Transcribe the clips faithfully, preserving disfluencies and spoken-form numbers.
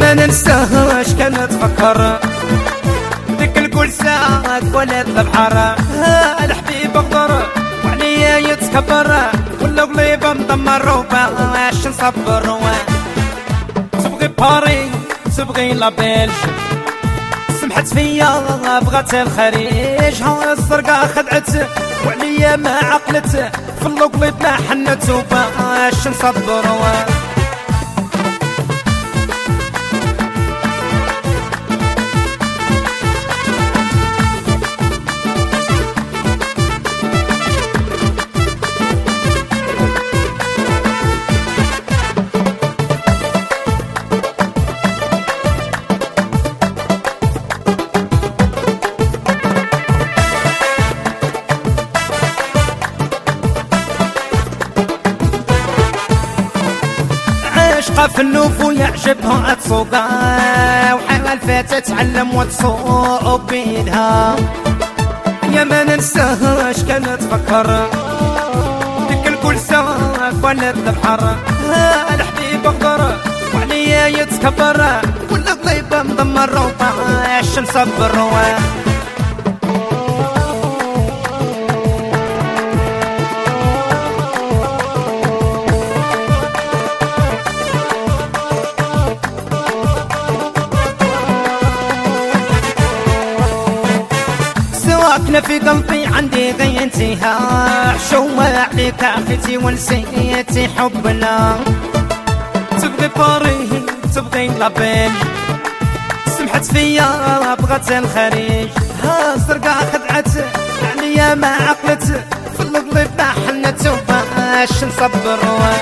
ما ننساهاش كانت تفكر ذيك الكل ساعة ولات البحر. الحبيب غدر وعليا يتكبر ولا قليبة مدمر وباش نصبر. تبغي باري تبغي لابيلج سمحت فيا بغات الخريج. ها الزرقاء خدعت وعليا ما عقلت في القليب ما حنت وباش نصبر. في النوف ويعجبها تسوقها وحال فاتت تعلم وتسوق بيدها. يا ما ننساهاش كانت تفكر ديك الكل ساعة ولات البحر. الحبيب غدر وعليا يتكبر ولا قليبة مدمر وباش نصبر. سواكنا في قلبي عندي غينتيها حشومة عليك عفيتي ونسيتي حبنا. تبغي باري تبغي لابيل سمحت فيا بغات الخريج. ها الزرقاء خدعت عليا ما عقلت في القليب ما حنت وباش نصبر.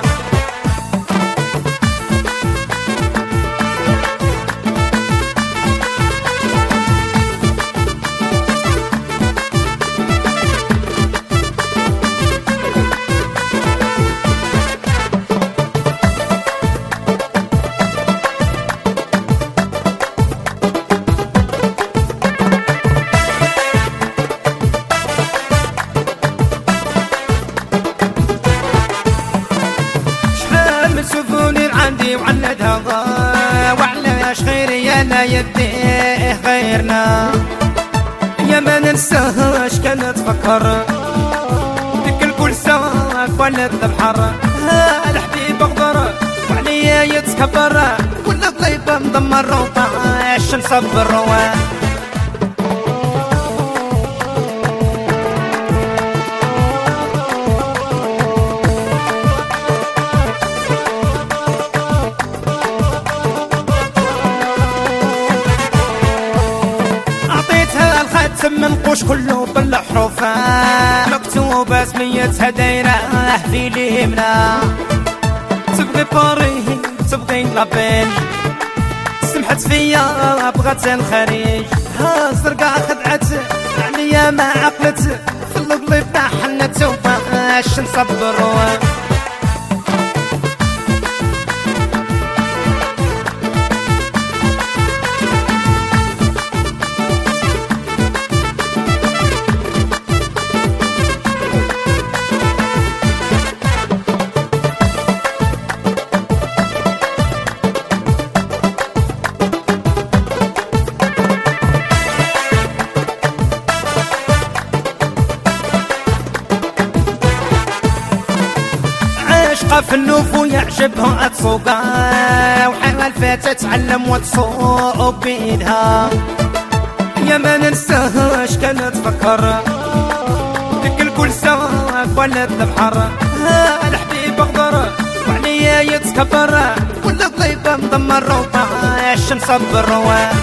عندي وعندها وعلاش غيري انا يديه غيرنا. يا ما ننساهاش كانت تفكر ديك الكل ساعة ولات البحر. الحبيب غدر وعليا يتكبر ولا قليبة مدمر وباش نصبر. من قوش كله بالحروف مكتوبة سميتها دايرة في اليمنى. تبغي باري تبغي لابيل سمحت فيا بغات الخريج. ها الزرقاء خدعت عليا ما عقلت في القليب ما حنت وباش نصبر. في النوف ويعجبها تسوقها وحال فاتت تعلم وتسوق بيدها. يا ما ننساهاش كانت تفكر ديك الكل ساعة ولات البحر. الحبيب غدر وعليا يتكبر ولا قليبة مدمر وباش نصبر.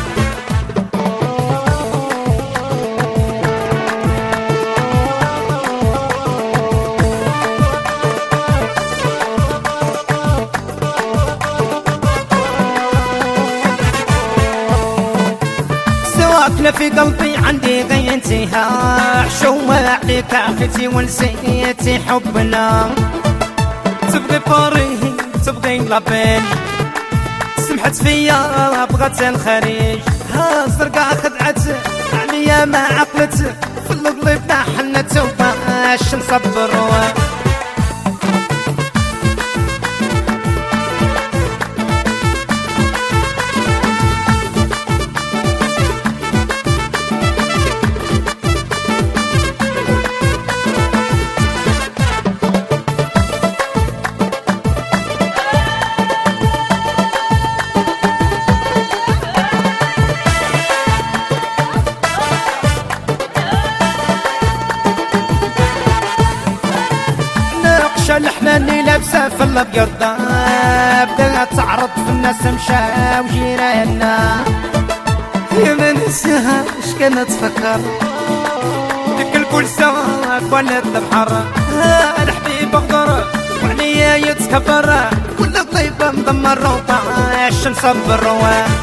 سواكنا في قلبي عندي غينتيها حشومة عليك عفيتي ونسيتي حبنا. تبغي باري تبغي لابيل سمحت فيا بغات الخريج. ها الزرقاء خدعت عليا ما عقلت في القليب ما حنت وباش نصبر. عايشة الحناني لابسة في الابيض بدات تعرض في الناس مشاو جيراننا يا ما ننساهاش كانت تفكر ديك الكل ساعة ولات البحر الحبيب غدر وعليا يتكبر كل طيبة مدمر وطاش نصبر